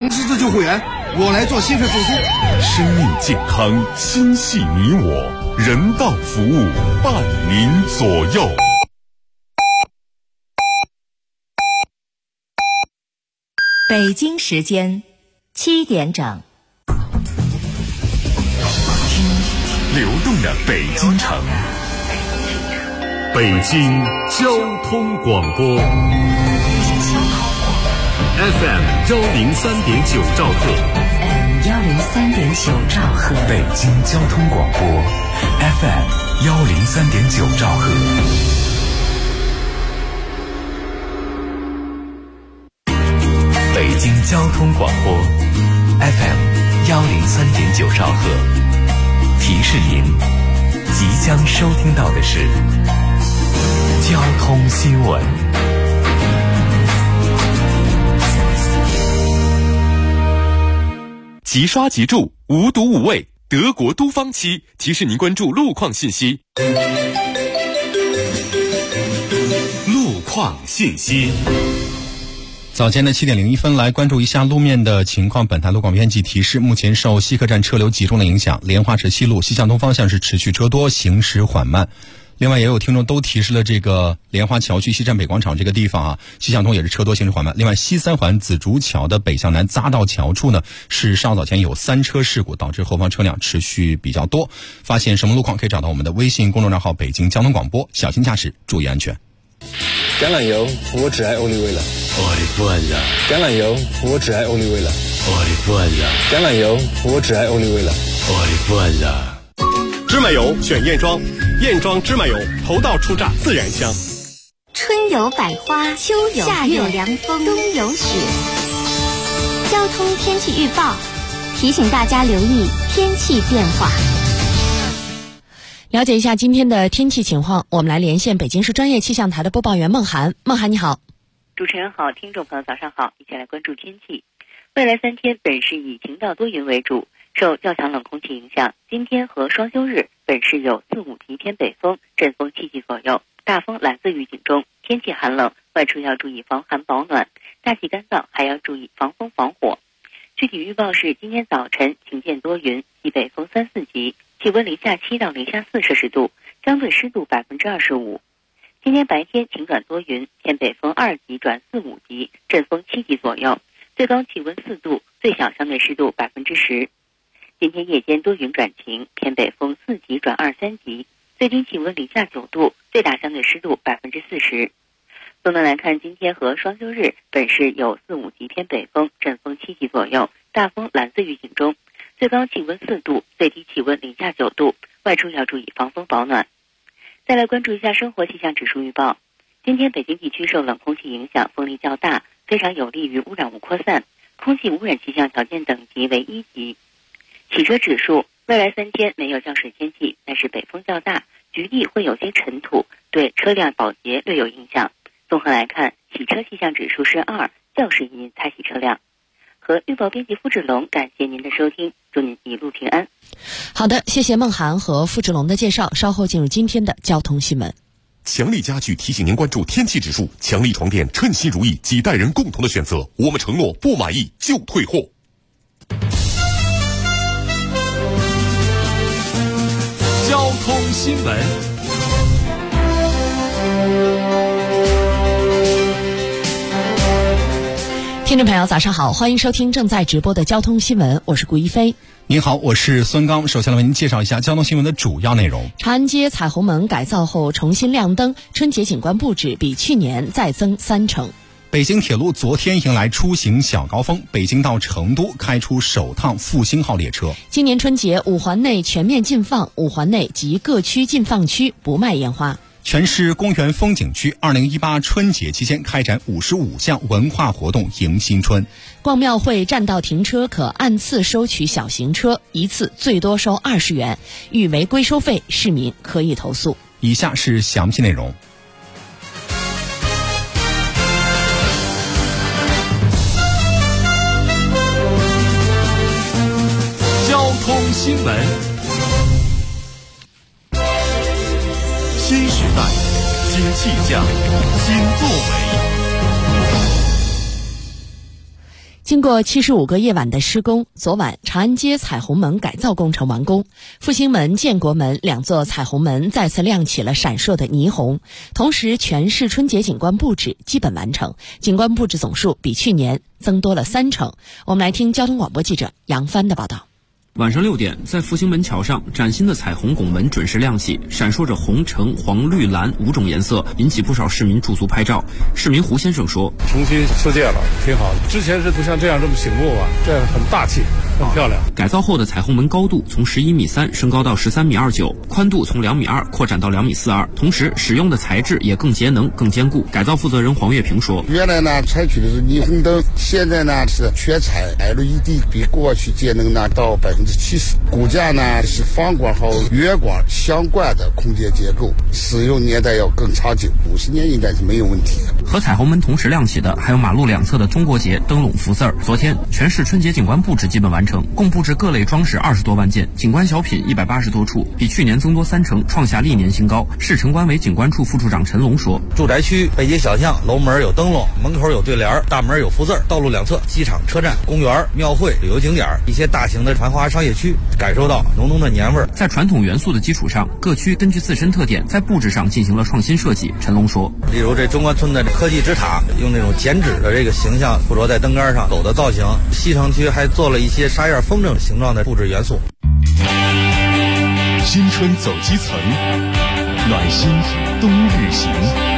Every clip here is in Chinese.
自救会员，我来做心肺复苏。 生命健康，心系你我，人道服务伴您左右。 北京时间7点整， 听流动的北京城，北京交通广播 FM 103.9兆赫 103.9兆赫， 北京交通广播 FM 103.9兆赫。北京交通广播 FM 103.9兆赫，提示您即将收听到的是交通新闻。即刷即住，无毒无畏，德国都方漆提示您关注路况信息。路况信息。 早间的7点01分，来关注一下路面的情况。本台路况编辑提示，目前受西客站车流集中的影响，莲花池西路西向东方向是持续车多，行驶缓慢。另外也有听众都提示了这个莲花桥区西站北广场这个地方啊，西向东也是车多，行驶缓慢。另外西三环紫竹桥的北向南匝道桥处呢，是稍早前有3车事故，导致后方车辆持续比较多。发现什么路况可以找到我们的微信公众账号北京交通广播，小心驾驶，注意安全。 橄榄油，我只爱欧丽味了。 我的饭了。 橄榄油，我只爱欧丽味了。 我的饭了。 橄榄油，我只爱欧丽味了。 我的饭了。 芝麻油选燕庄，燕庄芝麻油，头道出榨自然香。 春有百花，秋有夏有凉风，冬有雪。交通天气预报提醒大家留意天气变化。 了解一下今天的天气情况，我们来连线北京市专业气象台的播报员孟涵。孟涵你好。 主持人好，听众朋友早上好，一起来关注天气。未来3天本市以晴到多云为主，受较强冷空气影响，今天和双休日本市有4、5级偏北风，阵风7级左右，大风蓝色预警中，天气寒冷，外出要注意防寒保暖，大气干燥还要注意防风防火。具体预报是今天早晨晴间多云，西北风3、4级，气温零下7到零下4摄氏度，相对湿度25%。今天白天晴转多云，偏北风2级转4、5级，阵风7级左右，最高气温4度，最小相对湿度10%。今天夜间多云转晴，偏北风4级转2、3级，最低气温零下9度，最大相对湿度40%。总的来看，今天和双休日本市有4、5级偏北风，阵风7级左右，大风蓝色预警中，最高气温4度，最低气温零下9度，外出要注意防风保暖。再来关注一下生活气象指数预报。今天北京地区受冷空气影响，风力较大，非常有利于污染物扩散，空气污染气象条件等级为1级。汽车指数，未来3天没有降水天气，但是北风较大，局地会有些尘土，对车辆保洁略有影响。综合来看，洗车气象指数是2，较适宜您擦洗车辆。和预报编辑付志龙，感谢您的收听，祝您一路平安。 好的，谢谢孟涵和付志龙的介绍，稍后进入今天的交通新闻。 强力家具提醒您关注天气指数，强力床垫称心如意，几代人共同的选择，我们承诺不满意就退货。 交通新闻。 听众朋友早上好，欢迎收听正在直播的交通新闻，我是顾一飞。 您好，我是孙刚。首先来为您介绍一下交通新闻的主要内容。 长安街彩虹门改造后重新亮灯，春节景观布置比去年再增3成。 北京铁路昨天迎来出行小高峰，北京到成都开出首趟复兴号列车。 今年春节5环内全面禁放，5环内及各区禁放区不卖烟花。 全市公园风景区2018春节期间开展55项文化活动迎新春。 逛庙会占道停车可按次收取小型车，一次最多收20元，遇违规收费，市民可以投诉。 以下是详细内容。 交通新闻。 新时代，新气象，新作为。 经过75个夜晚的施工，昨晚长安街彩虹门改造工程完工，复兴门、建国门两座彩虹门再次亮起了闪烁的霓虹。同时，全市春节景观布置基本完成，景观布置总数比去年增多了3成。我们来听交通广播记者杨帆的报道。 晚上6点，在复兴门桥上，崭新的彩虹拱门准时亮起，闪烁着红、橙、黄、绿、蓝5种颜色，引起不少市民驻足拍照。市民胡先生说：“ 重新修建了，挺好的。之前是不像这样这么醒目啊，这样很大气，很漂亮。” 改造后的彩虹门高度从11.3米升高到13.29米，宽度从2.2米扩展到2.42米，同时使用的材质也更节能、更坚固。改造负责人黄月平说：“ 原来呢采取的是霓虹灯，现在呢是全彩 LED， 比过去节能呢到70%，骨架呢是方管和圆管相贯的空间结构，使用年代要更长久，50年应该是没有问题的。” 和彩虹门同时亮起的还有马路两侧的中国结灯笼福字儿。昨天，全市春节景观布置基本完成，共布置各类装饰20多万件，景观小品180多处，比去年增多3成，创下历年新高。市城管委景观处副处长陈龙说：“ 住宅区北街小巷楼门有灯笼，门口有对联，大门有福字，道路两侧机场、车站、公园、庙会、旅游景点一些大型的繁华商业区，感受到浓浓的年味儿。” 在传统元素的基础上，各区根据自身特点，在布置上进行了创新设计。陈龙说：“ 例如这中关村的科技之塔，用这种剪纸的这个形象附着在灯杆上，狗的造型。西城区还做了一些沙燕风筝形状的布置元素。” 新春走基层，暖心冬日行。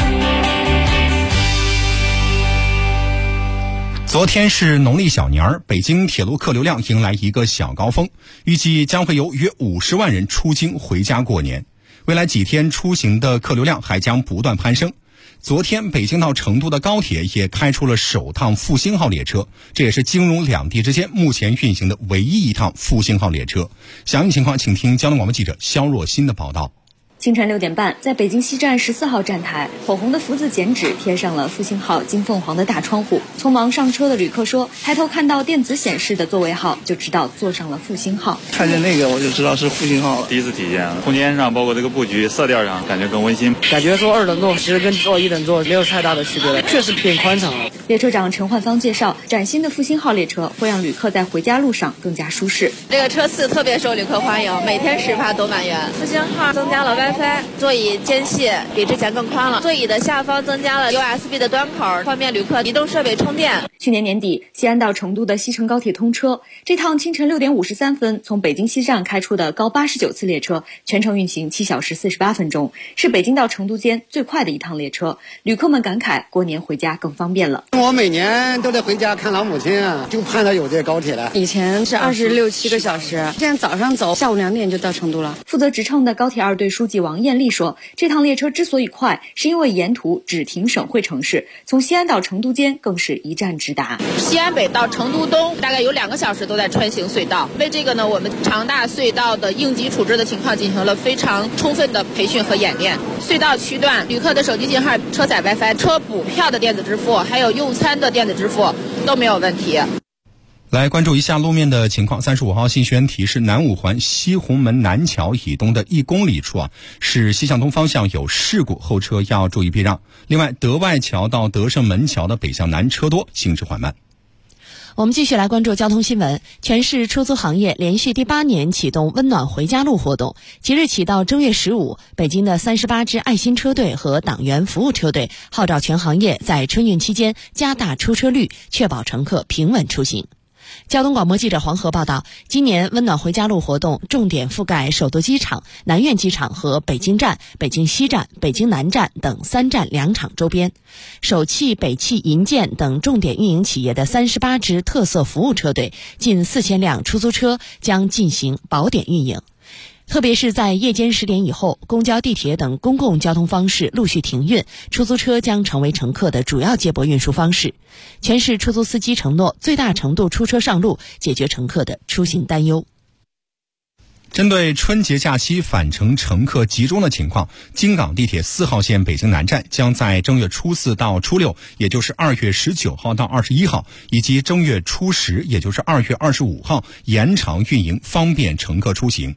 昨天是农历小年儿，北京铁路客流量迎来一个小高峰，预计将会有约50万人出京回家过年。未来几天出行的客流量还将不断攀升。昨天北京到成都的高铁也开出了首趟复兴号列车，这也是京蓉两地之间目前运行的唯一一趟复兴号列车。详细情况请听交通广播记者肖若欣的报道。 清晨6点半，在北京西站14号站台，火红的福字剪纸贴上了复兴号金凤凰的大窗户。匆忙上车的旅客说，抬头看到电子显示的座位号，就知道坐上了复兴号。 看见那个我就知道是复兴号了。第一次体验，空间上包括这个布局、色调上，感觉更温馨。 感觉坐2等座其实跟坐1等座没有太大的区别了，确实偏宽敞了。 列车长陈焕芳介绍，崭新的复兴号列车会让旅客在回家路上更加舒适。 这个车次特别受旅客欢迎，每天10趴都满员。复兴号增加了 WiFi， 座椅间隙比之前更宽了，座椅的下方增加了 USB 的端口，方便旅客移动设备充电。 去年年底，西安到成都的西成高铁通车，这趟清晨6点53分从北京西站开出的高89次列车，全程运行7小时48分钟，是北京到成都间最快的一趟列车。旅客们感慨，过年回家更方便了。 我每年都得回家看老母亲啊，就盼着有这高铁了。 以前是26、7个小时，现在早上走，下午2点就到成都了。 负责直乘的高铁2队书记王艳丽说，这趟列车之所以快，是因为沿途只停省会城市，从西安到成都间更是一站直达。 西安北到成都东大概有2个小时都在穿行隧道，为这个呢，我们长大隧道的应急处置的情况进行了非常充分的培训和演练。隧道区段，旅客的手机信号、车载 WiFi、车补票的电子支付，还有用餐的电子支付都没有问题。 来关注一下路面的情况。35号信息员提示，南五环西红门南桥以东的1公里处是西向东方向有事故，后车要注意避让。另外，德外桥到德胜门桥的北向南车多，行驶缓慢。 我们继续来关注交通新闻。全市出租行业连续第8年启动温暖回家路活动，即日起到正月15，北京的38支爱心车队和党员服务车队号召全行业在春运期间加大出车率，确保乘客平稳出行。交通广播记者黄河报道，今年温暖回家路活动重点覆盖首都机场、南苑机场和北京站、北京西站、北京南站等3站2场周边。首汽、北汽、银建等重点运营企业的38支特色服务车队，近4000辆出租车将进行保点运营。特别是在夜间10点以后，公交、地铁等公共交通方式陆续停运，出租车将成为乘客的主要接驳运输方式。全市出租司机承诺最大程度出车上路，解决乘客的出行担忧。 针对春节假期返程乘客集中的情况，京港地铁4号线北京南站将在正月初4到初6，也就是2月19号到21号，以及正月初10，也就是2月25号延长运营，方便乘客出行。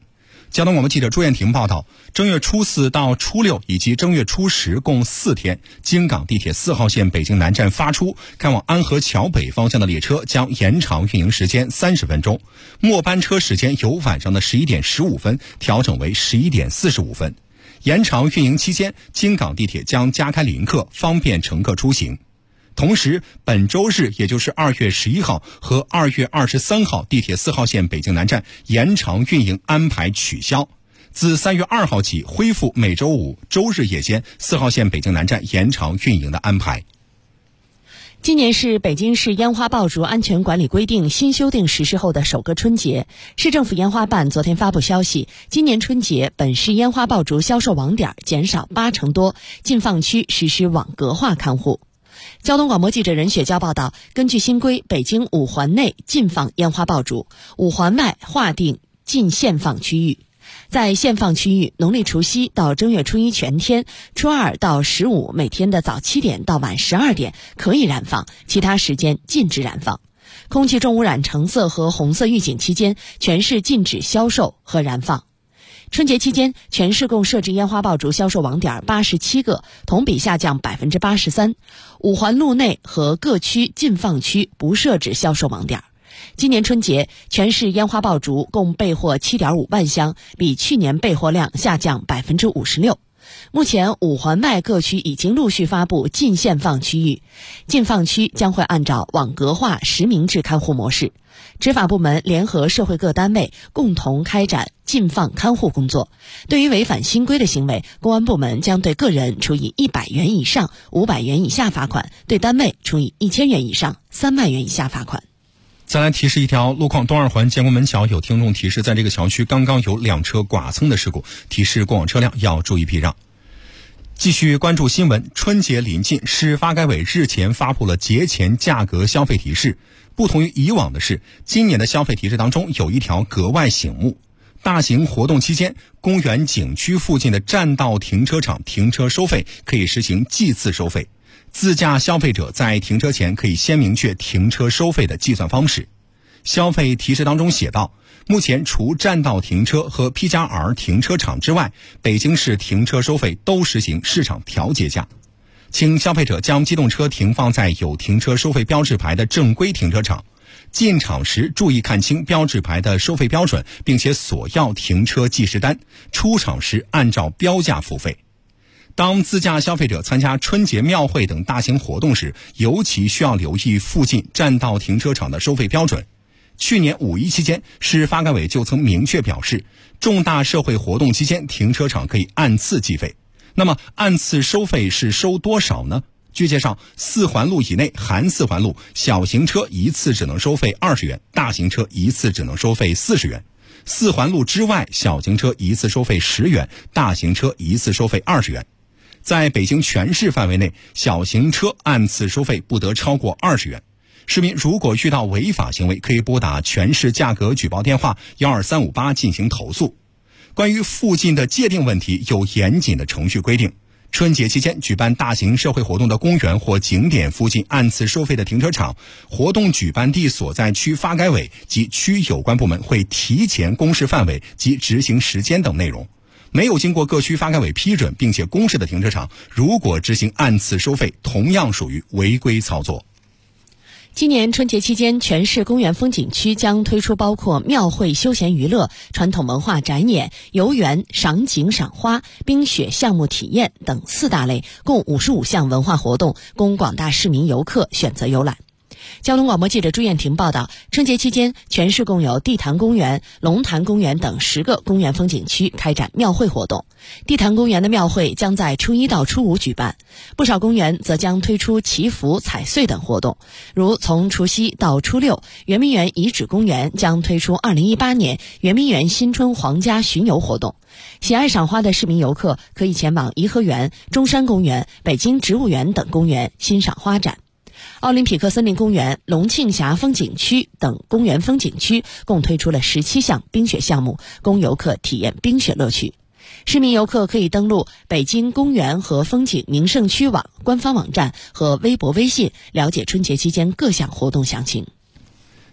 交通广播记者朱艳婷报道，正月初4到初6以及正月初10共4天，京港地铁4号线北京南站发出开往安河桥北方向的列车将延长运营时间30分钟，末班车时间由晚上的11点15分调整为11点45分。延长运营期间，京港地铁将加开临客，方便乘客出行。同时，本周日也就是2月11号和2月23号，地铁4号线北京南站延长运营安排取消。自3月2号起恢复每周5、周日夜间4号线北京南站延长运营的安排。 今年是北京市烟花爆竹安全管理规定新修订实施后的首个春节。市政府烟花办昨天发布消息，今年春节本市烟花爆竹销售网点减少80%多，禁放区实施网格化看护。交通广播记者任雪娇报道，根据新规，北京5环内禁放烟花爆竹，5环外划定禁限放区域。在限放区域，农历除夕到正月初1全天，初2到15每天的早7点到晚12点可以燃放，其他时间禁止燃放。空气重污染橙色和红色预警期间，全市禁止销售和燃放。春节期间，全市共设置烟花爆竹销售网点87个，同比下降83%。5环路内和各区禁放区不设置销售网点。今年春节，全市烟花爆竹共备货7.5万箱，比去年备货量下降56%。目前5环外各区已经陆续发布禁限放区域，禁放区将会按照网格化实名制看护模式。执法部门联合社会各单位共同开展禁放看护工作。对于违反新规的行为，公安部门将对个人处以100元以上500元以下罚款，对单位处以1000元以上3万元以下罚款。 再来提示一条路况，东2环建国门桥有听众提示，在这个桥区刚刚有2车剐蹭的事故，提示过往车辆要注意避让。继续关注新闻，春节临近，市发改委日前发布了节前价格消费提示。不同于以往的是，今年的消费提示当中有一条格外醒目：大型活动期间，公园景区附近的占道停车场停车收费可以实行计次收费。自驾消费者在停车前可以先明确停车收费的计算方式。消费提示当中写道，目前除占道停车和 P+R 停车场之外，北京市停车收费都实行市场调节价。请消费者将机动车停放在有停车收费标志牌的正规停车场，进场时注意看清标志牌的收费标准，并且索要停车计时单，出场时按照标价付费。当自驾消费者参加春节庙会等大型活动时，尤其需要留意附近占道停车场的收费标准。去年5·1期间，市发改委就曾明确表示，重大社会活动期间停车场可以按次计费。那么按次收费是收多少呢？据介绍，4环路以内含4环路，小型车一次只能收费20元，大型车一次只能收费40元。4环路之外，小型车一次收费10元，大型车一次收费20元。在北京全市范围内，小型车按次收费不得超过20元。市民如果遇到违法行为，可以拨打全市价格举报电话12358进行投诉。关于附近的界定问题，有严谨的程序规定。春节期间举办大型社会活动的公园或景点附近按次收费的停车场，活动举办地所在区发改委及区有关部门会提前公示范围及执行时间等内容。没有经过各区发改委批准并且公示的停车场，如果执行按次收费，同样属于违规操作。 今年春节期间，全市公园风景区将推出包括庙会休闲娱乐、传统文化展演、游园、赏景赏花、冰雪项目体验等4大类，共55项文化活动，供广大市民游客选择游览。交通广播记者朱艳婷报道，春节期间，全市共有地坛公园、龙潭公园等10个公园风景区开展庙会活动。地坛公园的庙会将在初1到初5举办，不少公园则将推出祈福、踩岁等活动。如从除夕到初6，圆明园遗址公园将推出2018年圆明园新春皇家巡游活动。喜爱赏花的市民游客可以前往颐和园、中山公园、北京植物园等公园欣赏花展。奥林匹克森林公园、龙庆峡风景区等公园风景区共推出了17项冰雪项目，供游客体验冰雪乐趣。市民游客可以登录北京公园和风景名胜区网官方网站和微博、微信了解春节期间各项活动详情。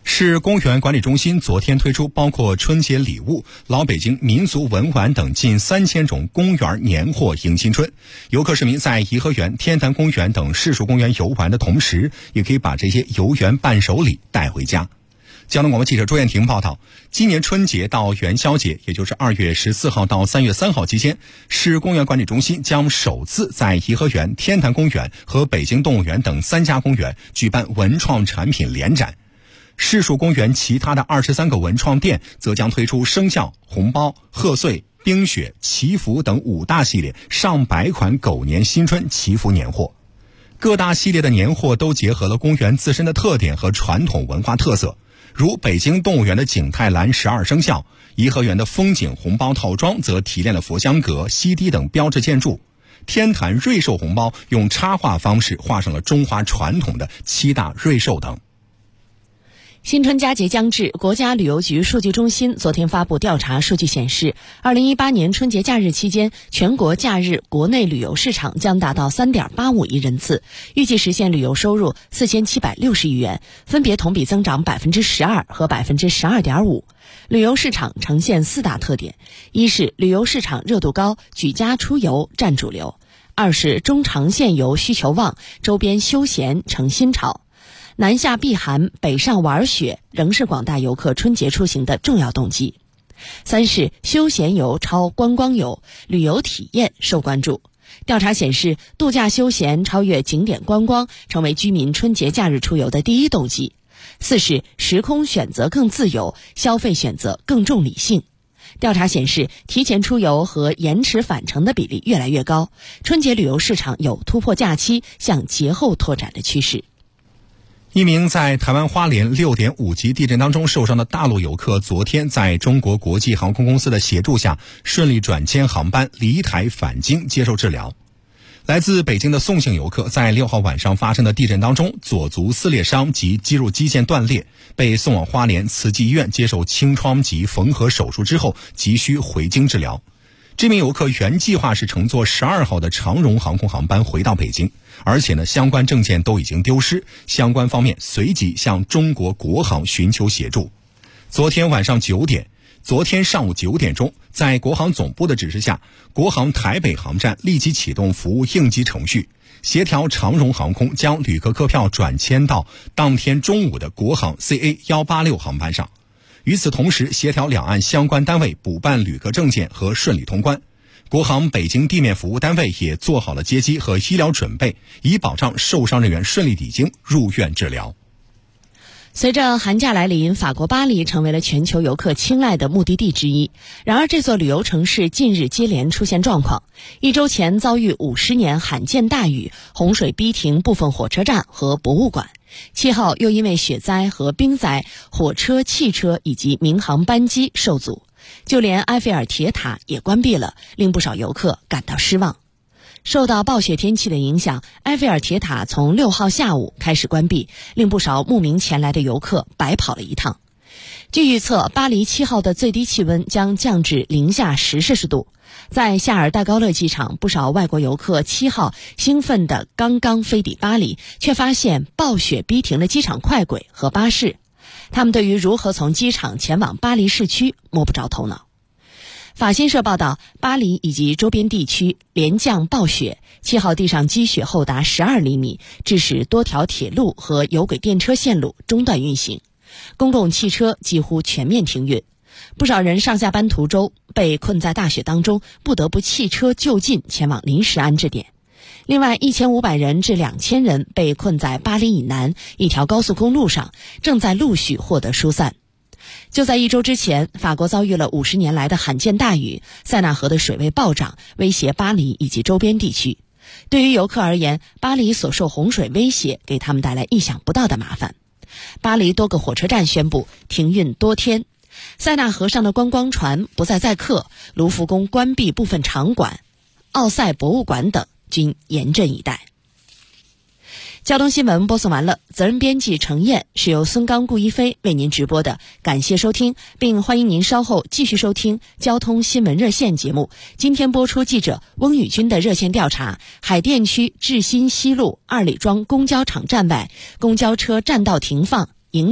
市公园管理中心昨天推出包括春节礼物、老北京民俗文玩等近3000种公园年货迎新春。游客市民在颐和园、天坛公园等市属公园游玩的同时，也可以把这些游园伴手礼带回家。交通广播记者朱艳婷报道，今年春节到元宵节，也就是2月14号到3月3号期间，市公园管理中心将首次在颐和园、天坛公园和北京动物园等3家公园举办文创产品联展。市属公园其他的23个文创店则将推出生肖、红包、贺岁、冰雪、祈福等5大系列上百款狗年新春祈福年货。各大系列的年货都结合了公园自身的特点和传统文化特色，如北京动物园的景泰蓝12生肖，颐和园的风景红包套装则提炼了佛香阁、西堤等标志建筑，天坛瑞兽红包用插画方式画上了中华传统的7大瑞兽等。 新春佳节将至，国家旅游局数据中心昨天发布调查数据显示，2018年春节假日期间，全国假日国内旅游市场将达到 3.85 亿人次，预计实现旅游收入4760亿元，分别同比增长 12% 和 12.5%。旅游市场呈现4大特点：一是旅游市场热度高，举家出游占主流；二是中长线游需求旺，周边休闲成新潮。南下避寒、北上玩雪仍是广大游客春节出行的重要动机。三是休闲游超观光游，旅游体验受关注。调查显示，度假休闲超越景点观光，成为居民春节假日出游的第一动机。四是时空选择更自由，消费选择更重理性。调查显示，提前出游和延迟返程的比例越来越高，春节旅游市场有突破假期向节后拓展的趋势。 一名在台湾花莲6.5级地震当中受伤的大陆游客，昨天在中国国际航空公司的协助下，顺利转签航班离台返京接受治疗。来自北京的宋姓游客在6号晚上发生的地震当中，左足撕裂伤及肌肉肌腱断裂，被送往花莲慈济医院接受清创及缝合手术之后，急需回京治疗。这名游客原计划是乘坐12号的长荣航空航班回到北京，而且相关证件都已经丢失，相关方面随即向中国国航寻求协助。昨天上午9点钟，在国航总部的指示下，国航台北航站立即启动服务应急程序，协调长荣航空将旅客客票转签到当天中午的国航 CA186 航班上。与此同时，协调两岸相关单位补办旅客证件和顺利通关。国航北京地面服务单位也做好了接机和医疗准备，以保障受伤人员顺利抵京入院治疗。 随着寒假来临，法国巴黎成为了全球游客青睐的目的地之一。然而，这座旅游城市近日接连出现状况。1周前遭遇50年罕见大雨，洪水逼停部分火车站和博物馆。7号又因为雪灾和冰灾，火车、汽车以及民航班机受阻，就连埃菲尔铁塔也关闭了，令不少游客感到失望。受到暴雪天气的影响，埃菲尔铁塔从6号下午开始关闭，令不少慕名前来的游客白跑了一趟。据预测，巴黎7号的最低气温将降至零下10摄氏度。在夏尔戴高乐机场，不少外国游客7号兴奋地刚刚飞抵巴黎，却发现暴雪逼停了机场快轨和巴士。他们对于如何从机场前往巴黎市区摸不着头脑。法新社报道，巴黎以及周边地区连降暴雪，7号地上积雪厚达12厘米，致使多条铁路和有轨电车线路中断运行，公共汽车几乎全面停运。不少人上下班途中被困在大雪当中，不得不弃车就近前往临时安置点。另外，1500人至2000人被困在巴黎以南一条高速公路上，正在陆续获得疏散。就在1周之前，法国遭遇了50年来的罕见大雨，塞纳河的水位暴涨，威胁巴黎以及周边地区。对于游客而言，巴黎所受洪水威胁给他们带来意想不到的麻烦。巴黎多个火车站宣布停运多天，塞纳河上的观光船不再载客，卢浮宫关闭部分场馆，奥赛博物馆等均严阵以待。交通新闻播送完了，责任编辑程燕，是由孙刚、顾一飞为您直播的，感谢收听，并欢迎您稍后继续收听交通新闻热线节目。今天播出记者翁宇军的热线调查：海淀区志新西路2里庄公交场站外公交车占道停放，影响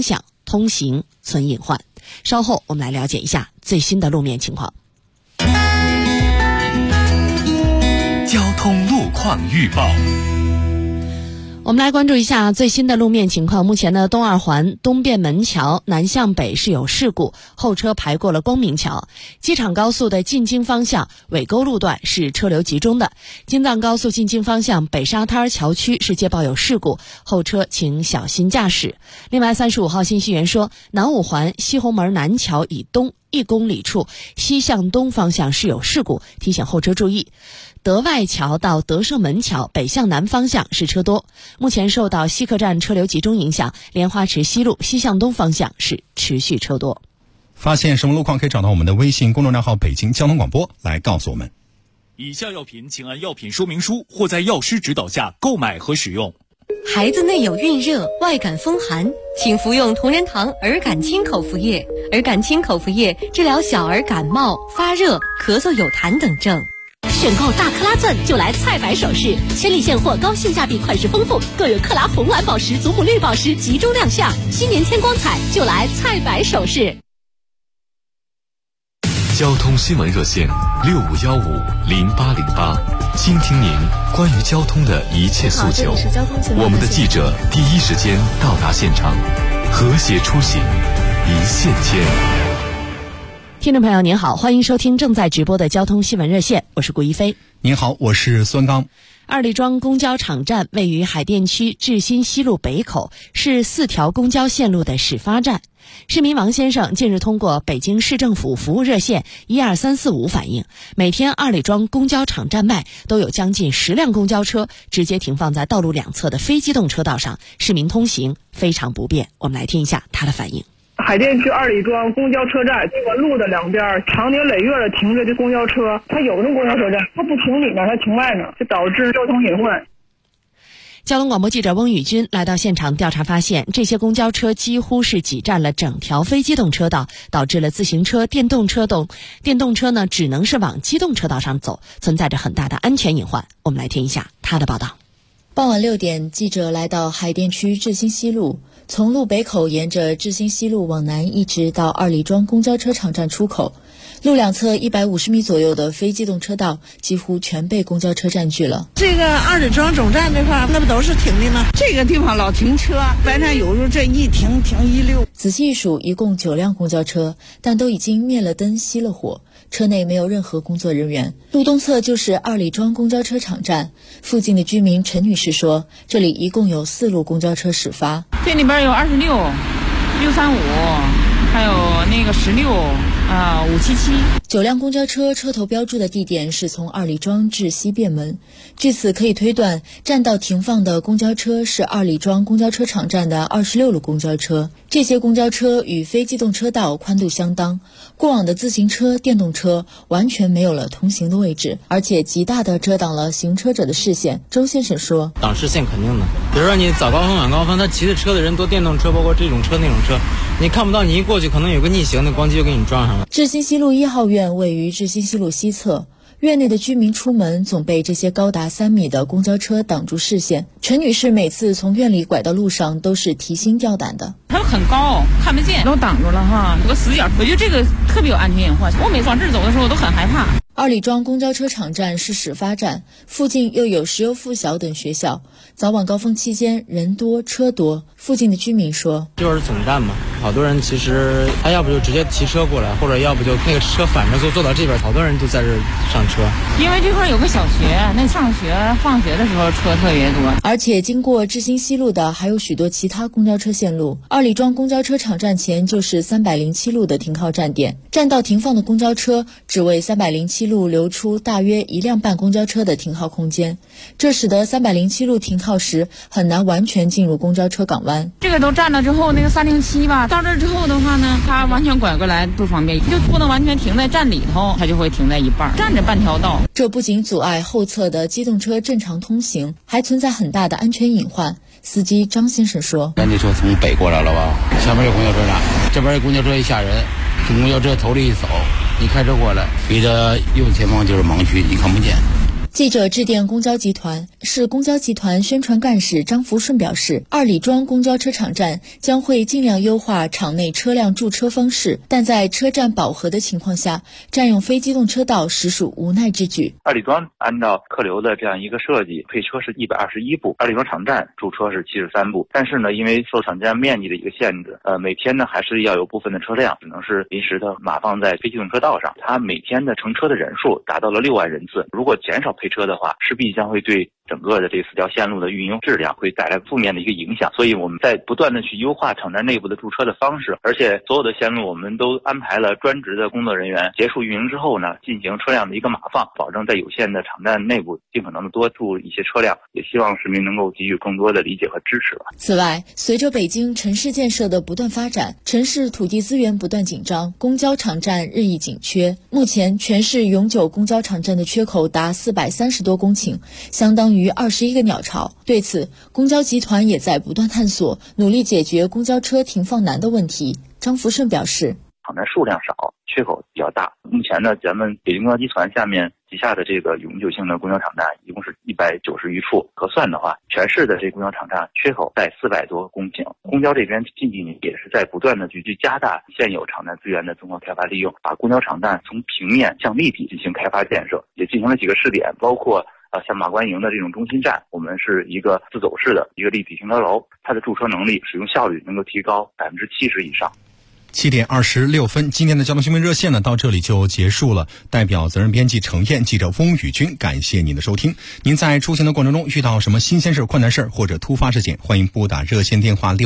通行存隐患。稍后我们来了解一下最新的路面情况。 交通路况预报。 我们来关注一下最新的路面情况。目前呢，东二环东便门桥南向北是有事故，后车排过了光明桥。机场高速的进京方向尾沟路段是车流集中的。京藏高速进京方向北沙滩桥区是接报有事故，后车请小心驾驶。另外35号信息源说，南五环西红门南桥以东1公里处西向东方向是有事故，提醒后车注意。德外桥到德胜门桥北向南方向是车多，目前受到西客站车流集中影响，莲花池西路西向东方向是持续车多。 发现什么路况可以找到我们的微信公众账号北京交通广播来告诉我们。 以下药品请按药品说明书或在药师指导下购买和使用。 孩子内有孕热、外感风寒，请服用同仁堂儿感清口服液。儿感清口服液治疗小儿感冒、发热、咳嗽有痰等症。 选购大克拉钻就来菜百首饰，千里现货，高性价比，款式丰富，更有克拉红蓝宝石、祖母绿宝石集中亮相。新年添光彩，就来菜百首饰。 交通新闻热线65150808，倾听您关于交通的一切诉求。我们的记者第一时间到达现场，和谐出行，一线牵。 听众朋友您好，欢迎收听正在直播的交通新闻热线，我是顾一飞。 您好，我是孙刚。 二里庄公交场站位于海淀区志新西路北口，是4条公交线路的始发站。市民王先生近日通过北京市政府服务热线12345反映，每天二里庄公交场站外都有将近10辆公交车直接停放在道路两侧的非机动车道上，市民通行非常不便。我们来听一下他的反应。 海淀区二里庄公交车站这个路的两边常年累月的停着这公交车，它有的公交车站它不停里面，它停外面，就导致交通隐患。 交通广播记者翁宇军来到现场调查发现，这些公交车几乎是挤占了整条非机动车道，导致了自行车、电动车呢只能是往机动车道上走，存在着很大的安全隐患。我们来听一下他的报道。 傍晚6点，记者来到海淀区志新西路，从路北口沿着志新西路往南一直到二里庄公交车场站出口，路两侧150米左右的非机动车道几乎全被公交车占据了。 这个二里庄总站这块那不都是停的吗？这个地方老停车，白天有时候这一停一溜。 仔细一数，一共9辆公交车，但都已经灭了灯熄了火，车内没有任何工作人员。路东侧就是二里庄公交车场站，附近的居民陈女士说，这里一共有4路公交车始发， 这里边有26、635，还有那个16、577。 9辆公交车车头标注的地点是从二里庄至西便门，据此可以推断，占道停放的公交车是二里庄公交车场站的26路公交车。这些公交车与非机动车道宽度相当，过往的自行车、电动车完全没有了通行的位置，而且极大地遮挡了行车者的视线。周先生说， 挡视线肯定的，比如说你早高峰晚高峰，他骑着车的人多，电动车包括这种车那种车，你看不到，你一过去可能有个逆行的，咣叽就给你撞上了。 志新西路1号院位于志新西路西侧，院内的居民出门总被这些高达3米的公交车挡住视线。陈女士每次从院里拐到路上都是提心吊胆的， 它很高，看不见，都挡住了哈，有个死角，我觉得这个特别有安全隐患。我每次往这儿走的时候，我都很害怕。 二里庄公交车场站是始发站，附近又有石油附小等学校，早晚高峰期间人多车多。附近的居民说， 就是总站嘛，好多人其实他要不就直接骑车过来，或者要不就那个车反着坐到这边，好多人都在这上车。 因为这块有个小学，那上学放学的时候车特别多。 而且经过志新西路的还有许多其他公交车线路，二里庄公交车场站前就是307路的停靠站点，占道停放的公交车只为307路留出大约1辆半公交车的停靠空间，这使得307路停靠时很难完全进入公交车港湾。 这个都占了之后，那个307吧，到这之后的话呢，它完全拐过来不方便，就不能完全停在站里头，它就会停在一半，占着半条道。 这不仅阻碍后侧的机动车正常通行，还存在很大的安全隐患。司机张先生说， 咱这车从北过来了吧，前面有公交车站，这边有公交车一下人，从公交车头里一走，你开车过来，你的右前方就是盲区，你看不见。 记者致电公交集团，市公交集团宣传干事张福顺表示，二里庄公交车场站将会尽量优化场内车辆驻车方式，但在车站饱和的情况下，占用非机动车道实属无奈之举。 二里庄按照客流的这样一个设计，配车是121部，二里庄场站驻车是73部，但是呢，因为受场站面积的一个限制，每天呢还是要有部分的车辆只能是临时的码放在非机动车道上，它每天的乘车的人数达到了6万人次，如果减少配车的话，势必将会对整个的这4条线路的运营质量会带来负面的一个影响，所以我们在不断的去优化场站内部的驻车的方式，而且所有的线路我们都安排了专职的工作人员，结束运营之后呢，进行车辆的一个码放，保证在有限的场站内部尽可能的多驻一些车辆，也希望市民能够给予更多的理解和支持吧。 此外，随着北京城市建设的不断发展，城市土地资源不断紧张，公交场站日益紧缺。目前全市永久公交场站的缺口达430多公顷，相当于21个鸟巢。对此，公交集团也在不断探索，努力解决公交车停放难的问题。张福顺表示， 场站数量少，缺口比较大。目前呢，咱们北京公交集团下面旗下的这个永久性的公交场站一共是190余处，核算的话，全市的这公交场站缺口在400多公顷。公交这边近几年也是在不断的去加大现有场站资源的综合开发利用，把公交场站从平面向立体进行开发建设，也进行了几个试点，包括像马关营的这种中心站，我们是一个自走式的一个立体停车楼，它的驻车能力、使用效率能够提高70%以上。 7点26分，今天的交通新闻热线呢到这里就结束了。代表责任编辑程燕、记者翁宇军，感谢您的收听。您在出行的过程中遇到什么新鲜事、困难事或者突发事件，欢迎拨打热线电话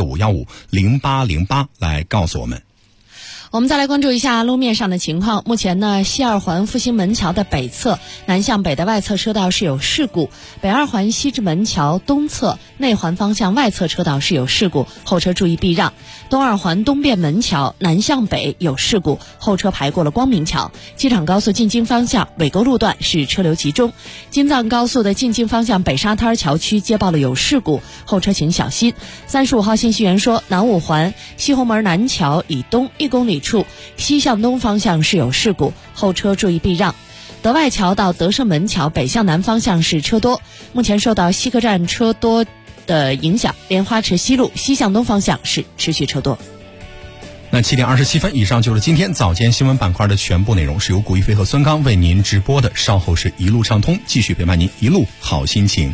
65150808来告诉我们。 我们再来关注一下路面上的情况。目前呢，西二环复兴门桥的北侧南向北的外侧车道是有事故，北二环西直门桥东侧内环方向外侧车道是有事故，后车注意避让。东二环东便门桥南向北有事故，后车排过了光明桥。机场高速进京方向尾沟路段是车流集中。京藏高速的进京方向北沙滩桥区接报了有事故，后车请小心。35号信息员说，南五环西红门南桥以东1公里处西向东方向是有事故，后车注意避让。德外桥到德胜门桥北向南方向是车多，目前受到西客站车多的影响，莲花池西路西向东方向是持续车多。 那7点27分，以上就是今天早间新闻板块的全部内容，是由古一飞和孙刚为您直播的。稍后是一路畅通，继续陪伴您一路好心情。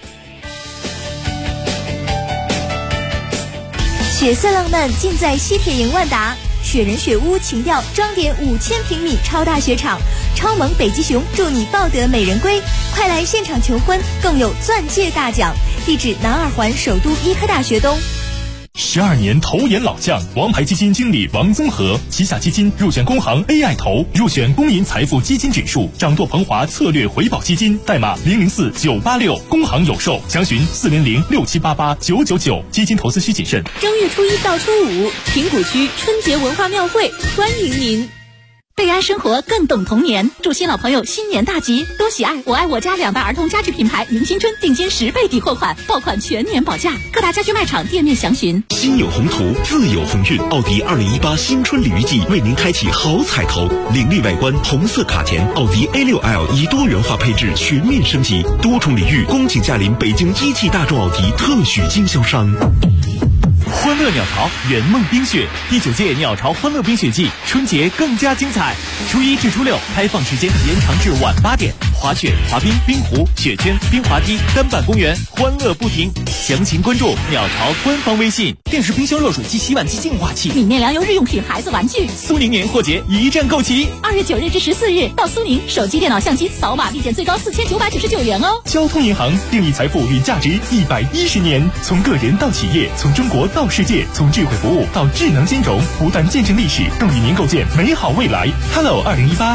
血色浪漫尽在西铁营万达，雪人雪屋情调装点5000平米超大雪场，超萌北极熊祝你抱得美人归，快来现场求婚，更有钻戒大奖。地址南二环首都医科大学东。 12年投研老将，王牌基金经理王宗和，旗下基金入选工行 AI 投，入选公银财富基金指数，掌舵鹏华策略回报基金，代码004986，工行有售，详询40067889999。基金投资需谨慎。 正月初1到初5，平谷区春节文化庙会欢迎您。贝安生活更懂童年，祝新老朋友新年大吉，多喜爱我爱我家2大儿童家具品牌迎新春定金10倍抵货款，爆款全年保价，各大家居卖场店面详询。 心有宏图，自有鸿运。奥迪2018新春鲤鱼季为您开启好彩头，凌厉外观，红色卡钿，奥迪 A6L 以多元化配置全面升级，多重礼遇，恭请驾临北京一汽大众奥迪特许经销商。 欢乐鸟巢圆梦冰雪第9届鸟巢欢乐冰雪季，春节更加精彩。初1至初6开放时间延长至晚8点，滑雪、滑冰、冰壶、雪圈、冰滑梯、单板公园，欢乐不停。详情关注鸟巢官方微信。电视、冰箱、热水机、洗碗机、净化器、 米面粮油日用品、孩子玩具。 苏宁年货节一站购齐 ，2月9日至14日到苏宁，手机、电脑、相机扫码立减最高4999元哦。 交通银行定义财富与价值110年，从个人到企业，从中国到世界，从智慧服务到智能金融，不断见证历史，更与您构建美好未来。Hello 2018